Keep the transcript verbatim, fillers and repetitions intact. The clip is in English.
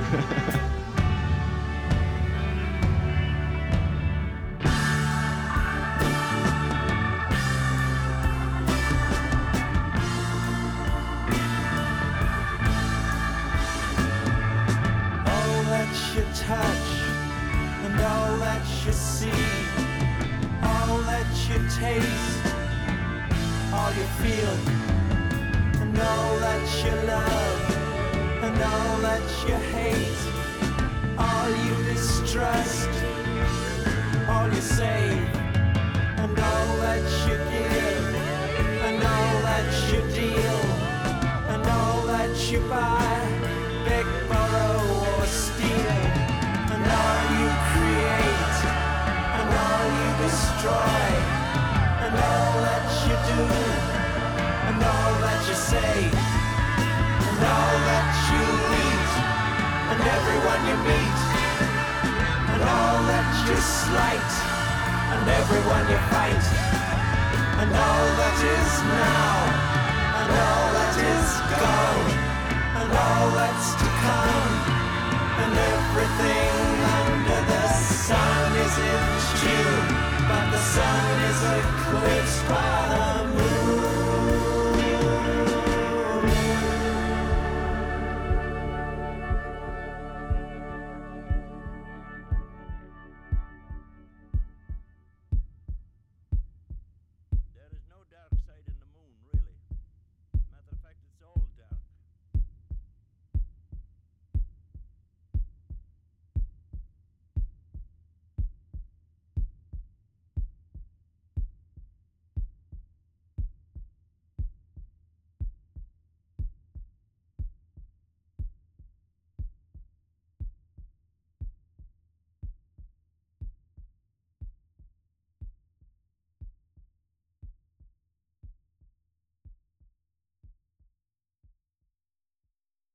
Touch and all that you see, all that you taste, all you feel, and all that you love, and all that you hate, all you distrust, all you save, and all that you give, and all that you deal, and all that you buy, beg, borrow, or steal. And all you create, and all you destroy, and all that you do, and all that you say, and all that you eat, and everyone you meet, and all that you slight, and everyone you fight, and all that is now, and all that is gone, and all that's to come. And everything under the sun is in tune, but the sun is eclipsed by